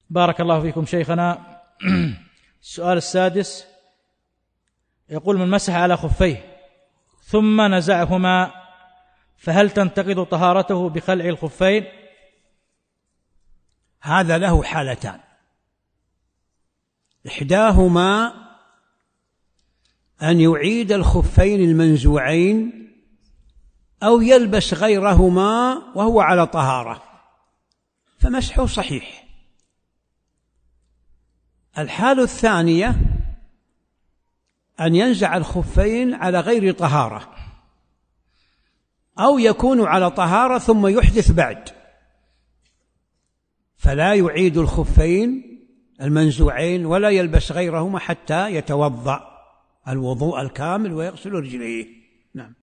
بارك الله فيكم شيخنا. السؤال السادس يقول: من مسح على خفيه ثم نزعهما فهل تنتقض طهارته بخلع الخفين؟ هذا له حالتان: إحداهما أن يعيد الخفين المنزوعين أو يلبس غيرهما وهو على طهارة فمسحه صحيح. الحالة الثانية أن ينزع الخفين على غير طهارة أو يكون على طهارة ثم يحدث بعد، فلا يعيد الخفين المنزوعين ولا يلبس غيرهما حتى يتوضأ الوضوء الكامل ويغسل رجليه. نعم.